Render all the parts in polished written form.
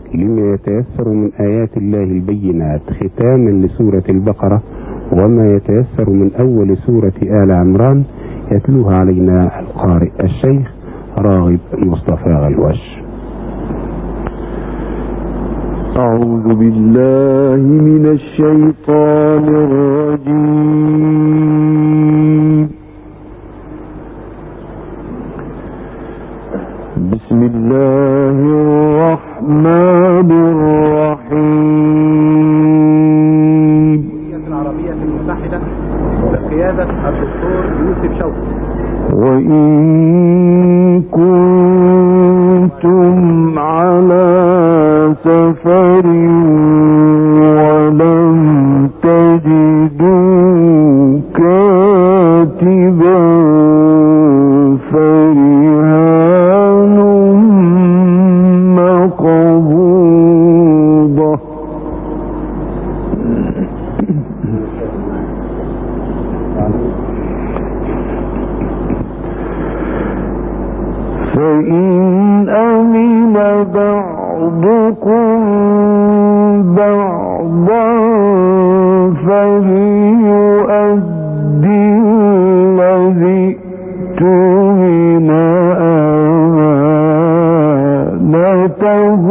لما يتيسر من آيات الله البينات ختاما لسورة البقرة، وما يتيسر من أول سورة آل عمران، يتلوها علينا القارئ الشيخ راغب مصطفى غلوش. أعوذ بالله من الشيطان الرجيم. بسم الله الرحمن الرحيم. العربية المتحدة بقيادة الدكتور يوسف شوقي. وإن كنتم على سفر ولم تجدوا كاتبا فرهان مقبوضة فإن أمن بعضكم بعضا فليؤدي الذي اؤتمن أمانته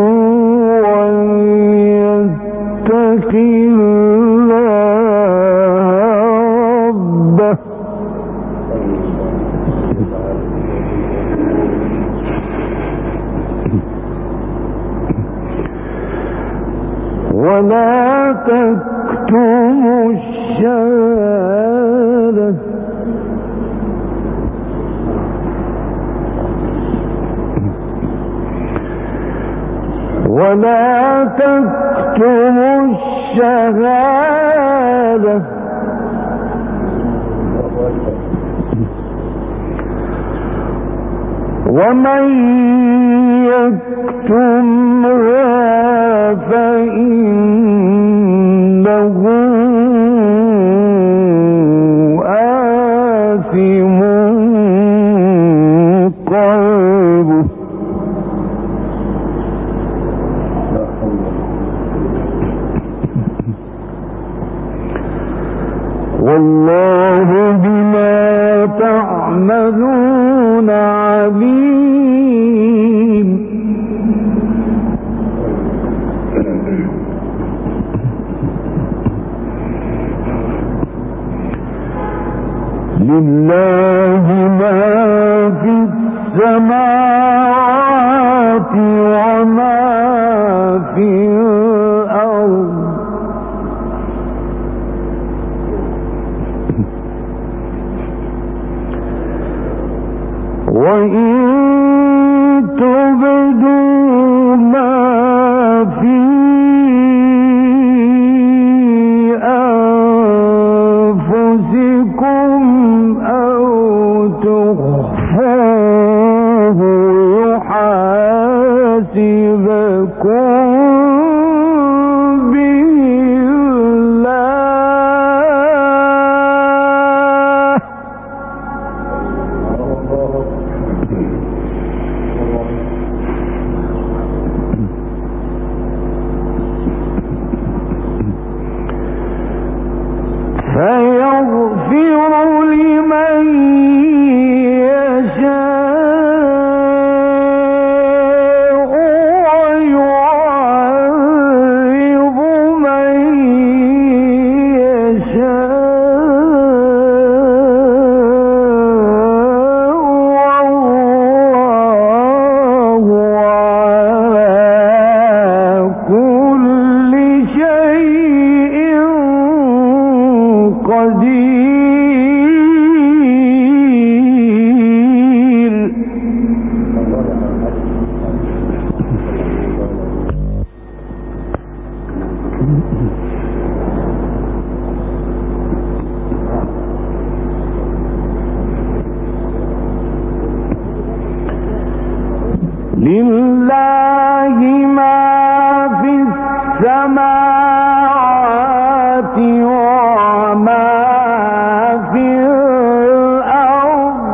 وليتق الله ربه ولا تكتموا الشهادة ومن يكتمها فإنه آثم قلبه والله بما تعملون عليم. لله ما في السماوات وما في الأرض وإن تبدوا ما في أنفسكم أو تخفوه يحاسبكم به الله فيغفر لمن يشاء ويعذب من يشاء والله على كل شيء قدير. لله ما في السماوات وما في الأرض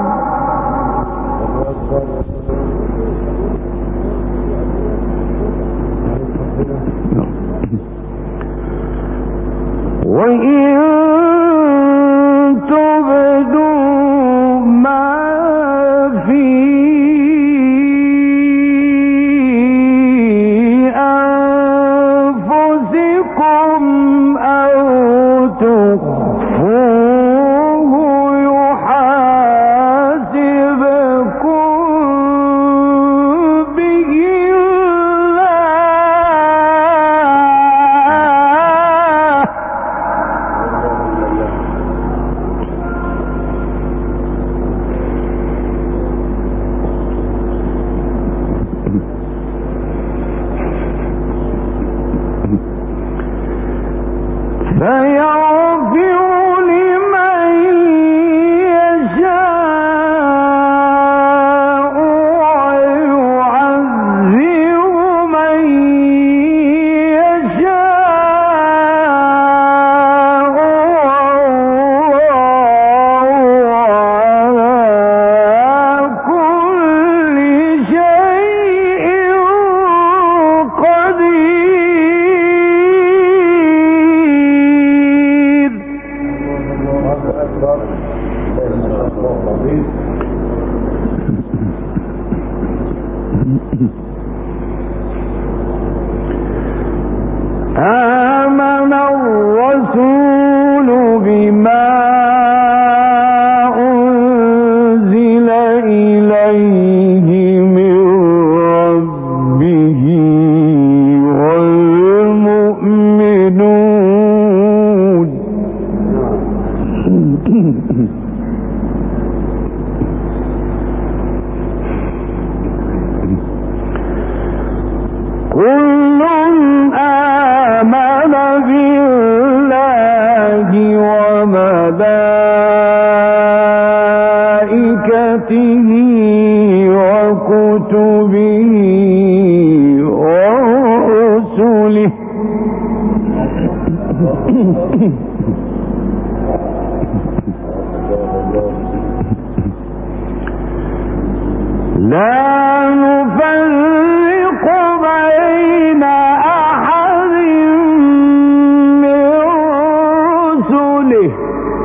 كل آمن بالله وملائكته وكتبه ورسله لا نفرق بين أحد من رسله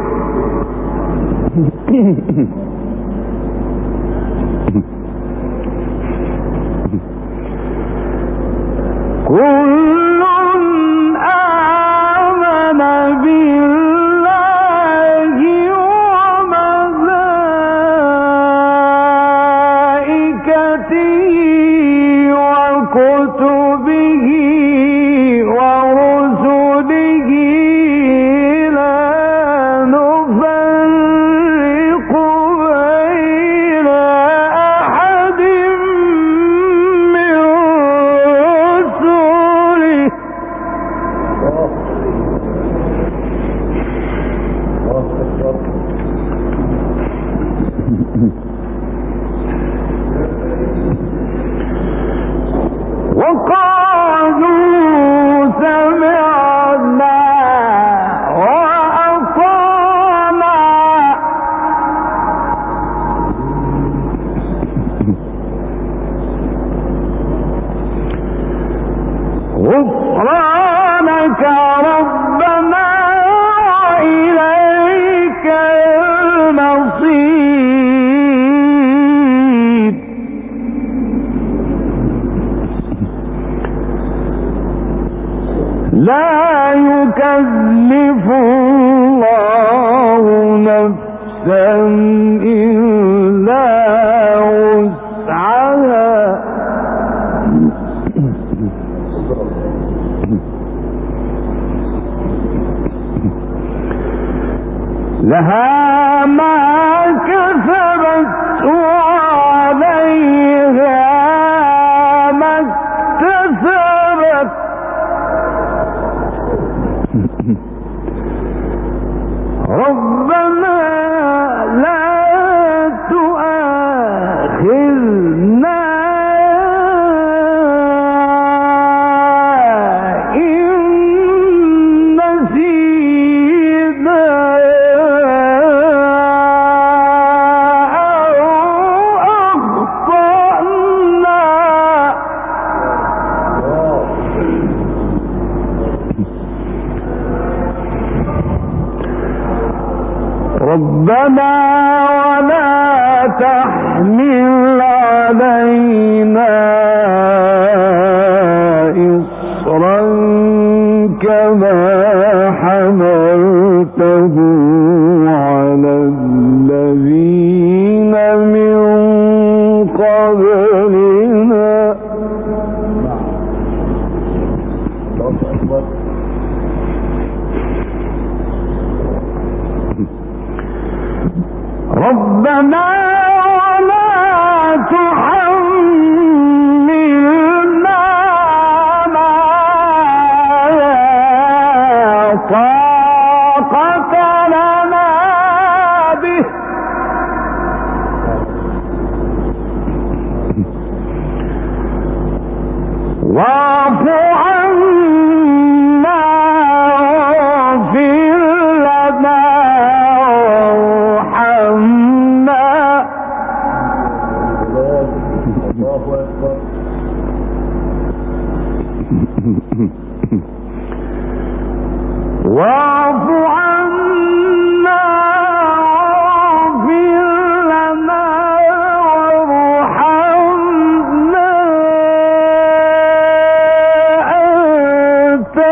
كل آمن بالله وملائكته وكتبه ورسله لا نفرق بين أحد من رسله وقالوا سمعنا وأطعنا غفرانك ربنا وإليك المصير لا يكلف الله نفسا إلا وسعها لها ما كسبت وعليها ما اكتسبت ربنا لا تؤاخذنا إن نسينا أو أخطأنا ربنا ولا تحمل علينا إصرا كما حملته على الذين من قبلنا ربنا ولا تحملنا ما لا طاقة لنا به واعف عنا واغفر لنا وارحمنا الله أكبر. واعف عنا واغفر لنا وارحمنا أنت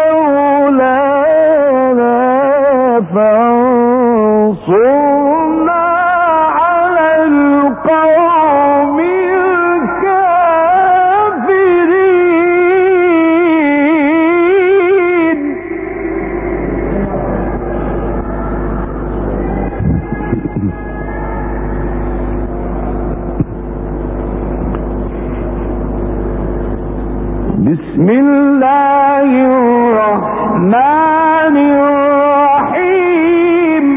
مولانا فانصرنا على القوم الكافرين بسم الله الرحمن الرحيم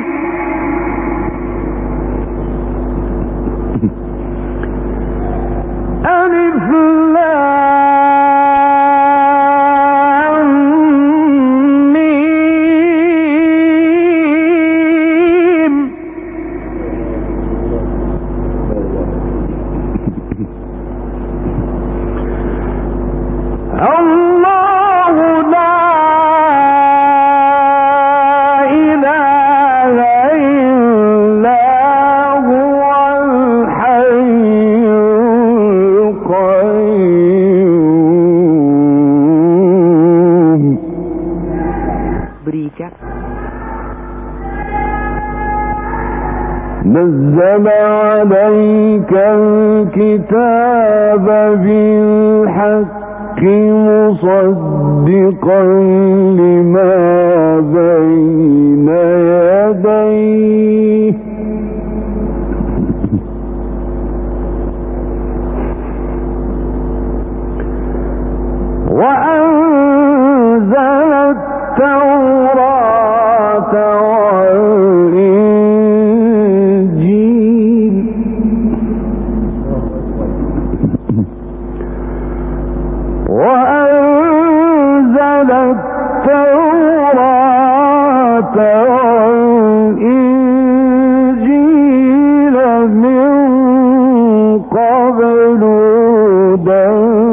ألف لام ميم الله لا إله إلا هو الحي القيوم نزل عليك الكتاب بالحق مصدقا لما بين يديه وأنزل التوراة والإنجيل وأنزل التوراة والإنجيل من قبل هدى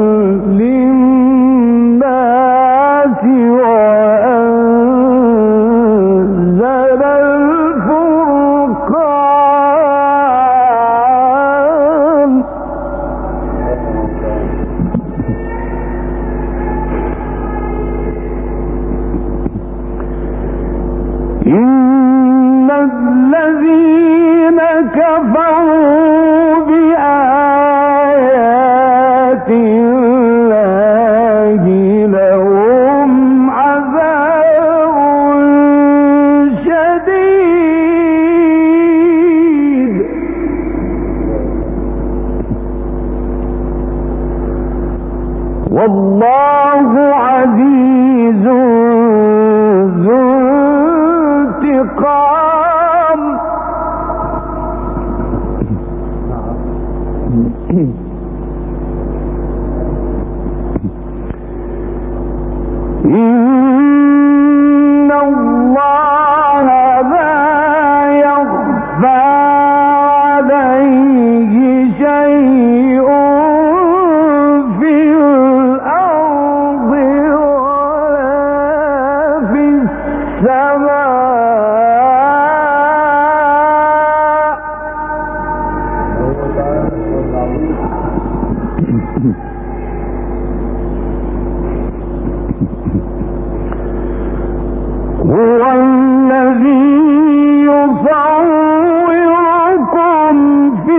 للناس وأنزل الفرقان إن الذين كفروا بآيات الله لهم عذاب شديد والله عزيز ذو انتقام إن الله لا يخفى عليه شيء في الأرض ولا في السماء هو الذي يصوركم في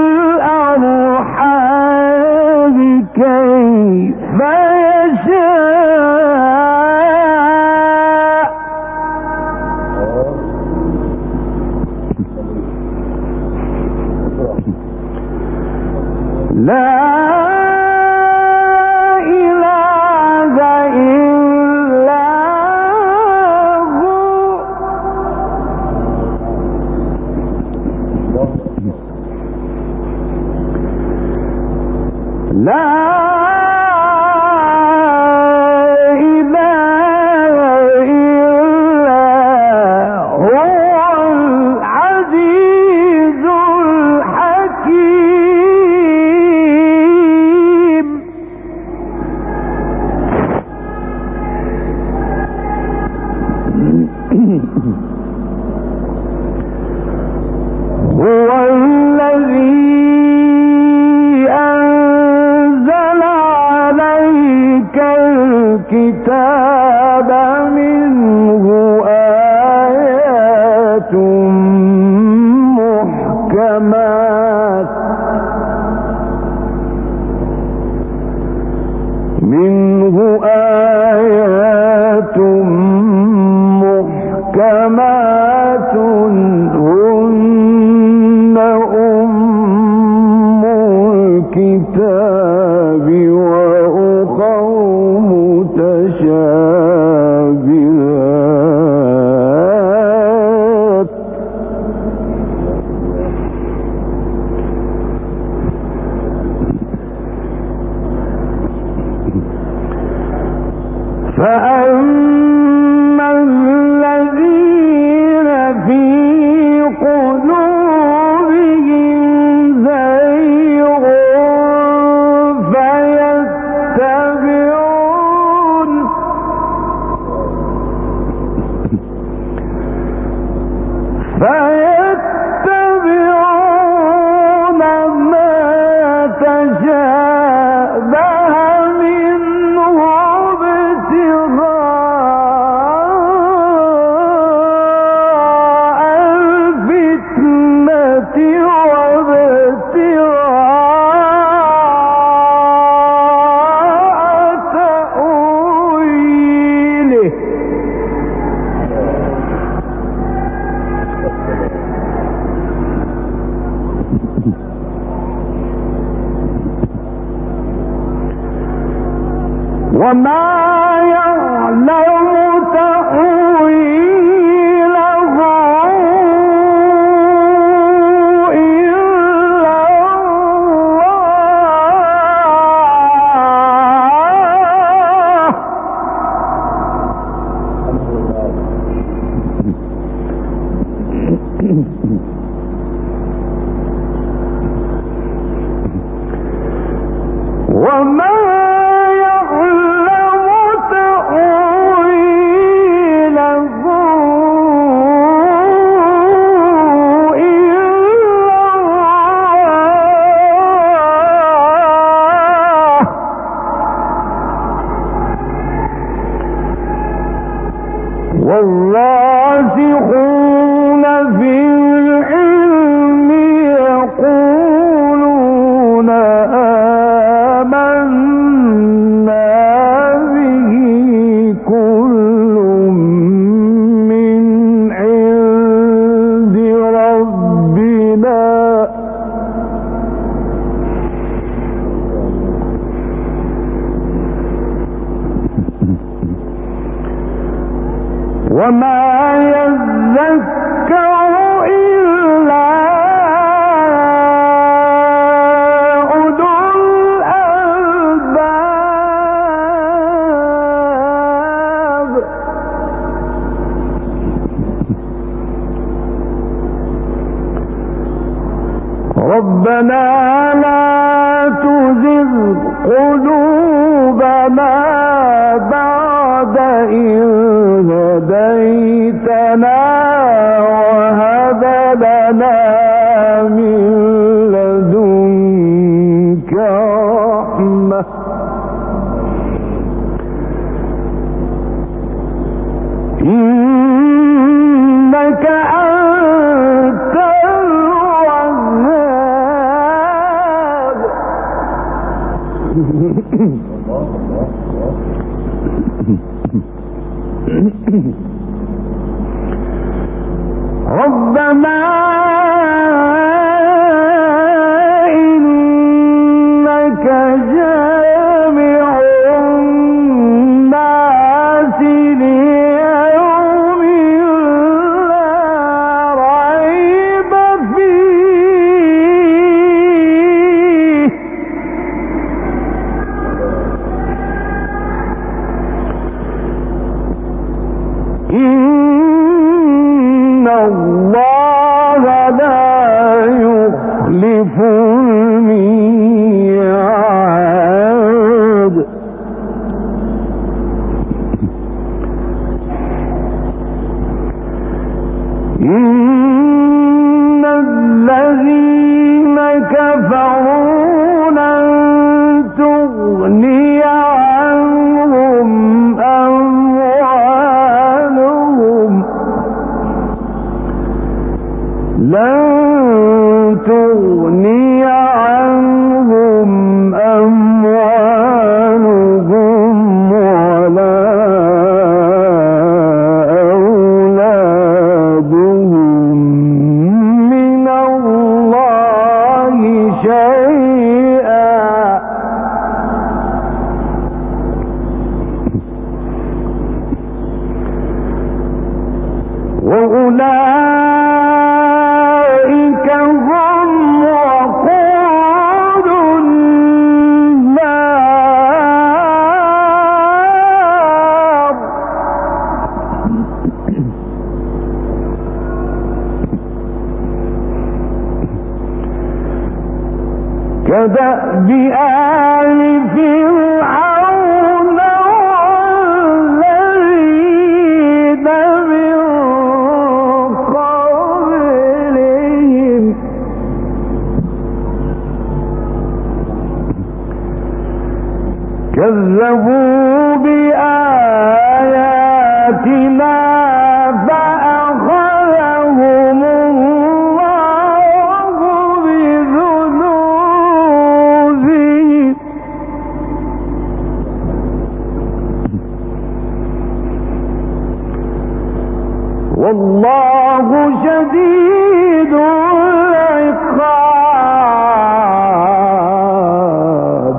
الأرحام كيف يشاء لا إله إلا هو لا إله إلا هو العزيز الحكيم هو الذي أنزل عليك الكتاب منه آيات محكمات هن أم الكتاب وأخر فأما الذين في قلوبهم زيغ فيتبعون ما تشابه منه ابتغاء الفتنة وابتغاء تأويله وما يعلم تأويله إلا الله وما والراسخون في العلم يقولون آمنا به كل من عند ربنا وما يذكر إلا أولو الألباب ربنا لا تزغ قلوبنا بعد إذ هديتنا وهب لنا من لدنك رحمة إنك أنت الوهاب ربنا إنك جامع الناس ليوم لا ريب فيه إن الله لا يخلف الميعاد إن الذين كفروا لن تغني عنهم أموالهم لن تغني كدأب آل فرعون والذين من قبلهم كذبوا بآياتنا فأخذهم الله بذنوبهم والله شديد العقاب.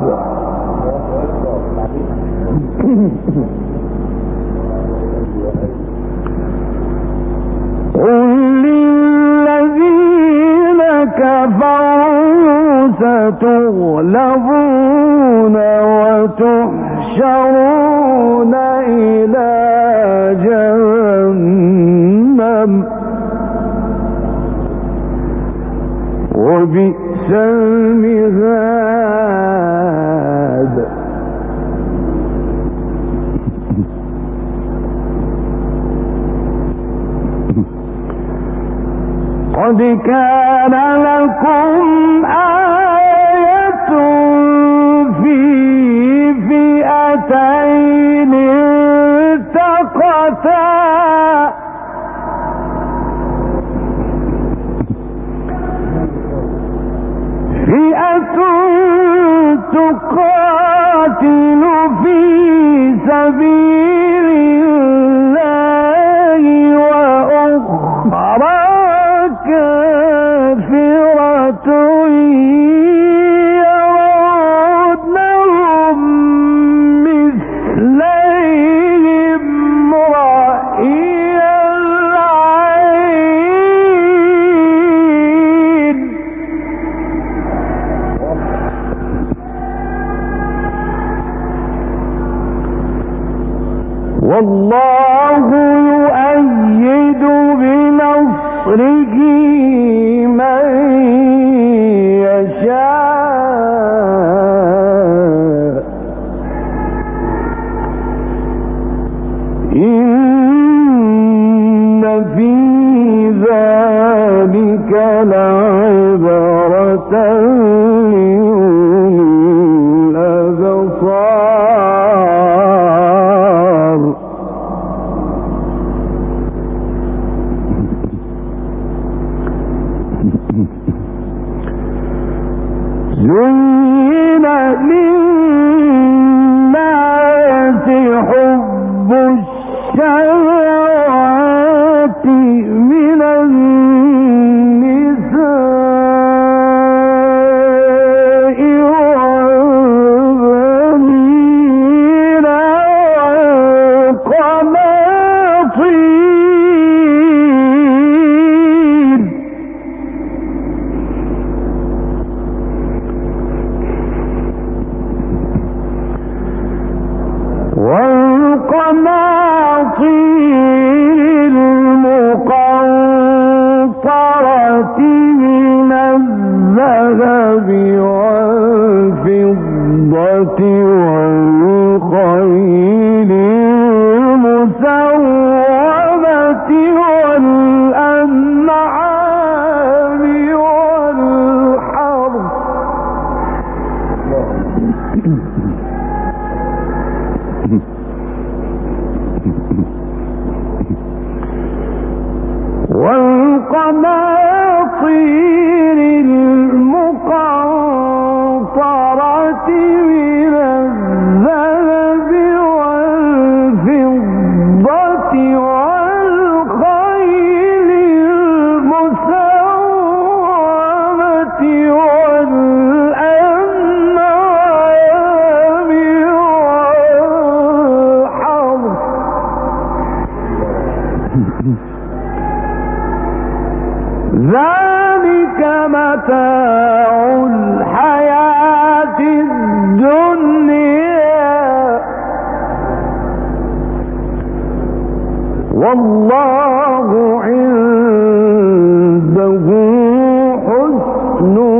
قل للذين كفروا ستغلبون وتحشرون إلى جهنم وبئس المهاد. قد كان لكم آية في فئتين التقتا فئة تقاتل في سبيل الله وأخرى كافرة يرونهم مثليهم رأي العين والله يؤيد بنصره من يشاء إن في ذلك لعبرة لأولي الأبصار. زين للناس حب الشهوات من النساء والبنين والقناطير المقنطرة من الذهب والفضة والخيل المسومة والأنعام والحرث والقناطير المقنطرة من الذهب والفضة والخيل المسومة والأنعام والحرث ذلك متاع الحياة الدنيا والله عنده حسن